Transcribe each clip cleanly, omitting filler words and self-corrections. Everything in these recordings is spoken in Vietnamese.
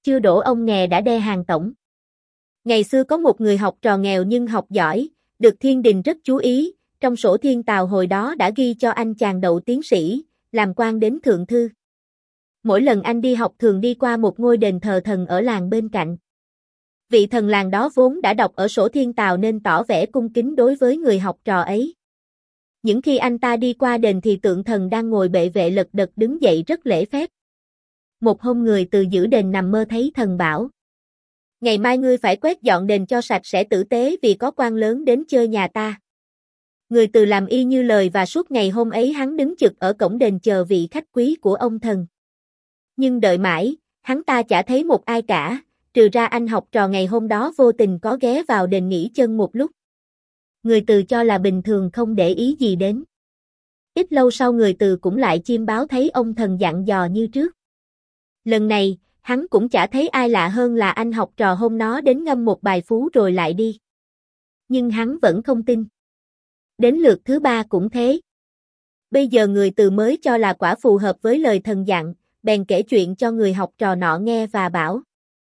chưa đỗ ông nghè đã đe hàng tổng. Ngày xưa có một người học trò nghèo nhưng học giỏi, được thiên đình rất chú ý, trong sổ thiên tào hồi đó đã ghi cho anh chàng đậu tiến sĩ, làm quan đến thượng thư. Mỗi lần anh đi học thường đi qua một ngôi đền thờ thần ở làng bên cạnh. Vị thần làng đó vốn đã đọc ở sổ thiên tào nên tỏ vẻ cung kính đối với người học trò ấy. Những khi anh ta đi qua đền thì tượng thần đang ngồi bệ vệ lật đật đứng dậy rất lễ phép. Một hôm người từ giữ đền nằm mơ thấy thần bảo: ngày mai ngươi phải quét dọn đền cho sạch sẽ tử tế vì có quan lớn đến chơi nhà ta. Người từ làm y như lời và suốt ngày hôm ấy hắn đứng trực ở cổng đền chờ vị khách quý của ông thần. Nhưng đợi mãi, hắn ta chả thấy một ai cả, trừ ra anh học trò ngày hôm đó vô tình có ghé vào đền nghỉ chân một lúc. Người từ cho là bình thường không để ý gì đến. Ít lâu sau người từ cũng lại chiêm báo thấy ông thần dặn dò như trước. Lần này, hắn cũng chả thấy ai lạ hơn là anh học trò hôm nó đến ngâm một bài phú rồi lại đi. Nhưng hắn vẫn không tin. Đến lượt thứ ba cũng thế. Bây giờ người từ mới cho là quả phù hợp với lời thần dặn, bèn kể chuyện cho người học trò nọ nghe và bảo: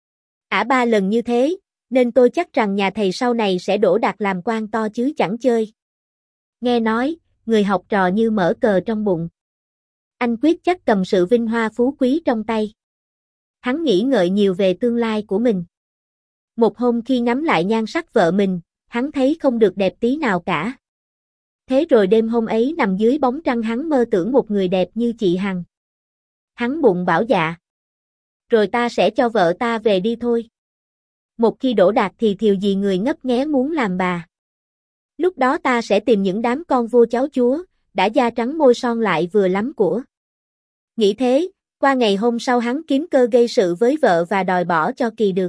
ba lần như thế, nên tôi chắc rằng nhà thầy sau này sẽ đỗ đạt làm quan to chứ chẳng chơi. Nghe nói, người học trò như mở cờ trong bụng. Anh quyết chắc cầm sự vinh hoa phú quý trong tay. Hắn nghĩ ngợi nhiều về tương lai của mình. Một hôm khi ngắm lại nhan sắc vợ mình, hắn thấy không được đẹp tí nào cả. Thế rồi đêm hôm ấy nằm dưới bóng trăng hắn mơ tưởng một người đẹp như chị Hằng. Hắn bụng bảo dạ. Rồi ta sẽ cho vợ ta về đi thôi. Một khi đỗ đạt thì thiều gì người ngấp nghé muốn làm bà. Lúc đó ta sẽ tìm những đám con vua cháu chúa, đã da trắng môi son lại vừa lắm của. Nghĩ thế, qua ngày hôm sau hắn kiếm cơ gây sự với vợ và đòi bỏ cho kỳ được.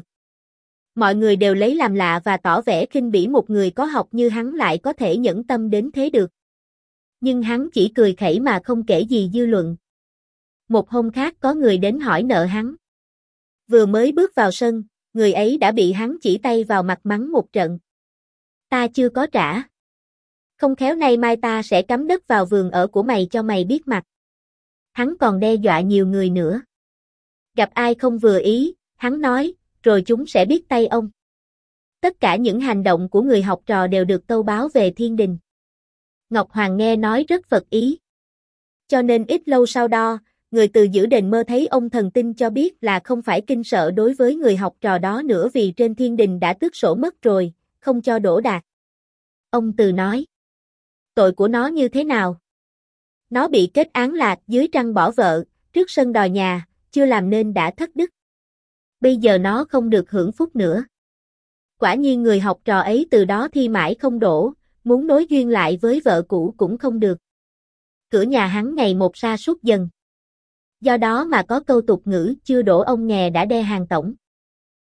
Mọi người đều lấy làm lạ và tỏ vẻ khinh bỉ một người có học như hắn lại có thể nhẫn tâm đến thế được. Nhưng hắn chỉ cười khẩy mà không kể gì dư luận. Một hôm khác có người đến hỏi nợ hắn. Vừa mới bước vào sân, người ấy đã bị hắn chỉ tay vào mặt mắng một trận. Ta chưa có trả. Không khéo nay mai ta sẽ cắm đất vào vườn ở của mày cho mày biết mặt. Hắn còn đe dọa nhiều người nữa. Gặp ai không vừa ý, hắn nói, rồi chúng sẽ biết tay ông. Tất cả những hành động của người học trò đều được tâu báo về thiên đình. Ngọc Hoàng nghe nói rất phật ý. Cho nên ít lâu sau đó, người từ giữ đền mơ thấy ông thần tinh cho biết là không phải kinh sợ đối với người học trò đó nữa vì trên thiên đình đã tước sổ mất rồi, không cho đỗ đạt. Ông từ nói, tội của nó như thế nào? Nó bị kết án là dưới trăng bỏ vợ, trước sân đòi nhà, chưa làm nên đã thất đức. Bây giờ nó không được hưởng phúc nữa. Quả nhiên người học trò ấy từ đó thi mãi không đỗ, muốn nối duyên lại với vợ cũ cũng không được. Cửa nhà hắn ngày một sa sút dần. Do đó mà có câu tục ngữ chưa đỗ ông nghè đã đe hàng tổng.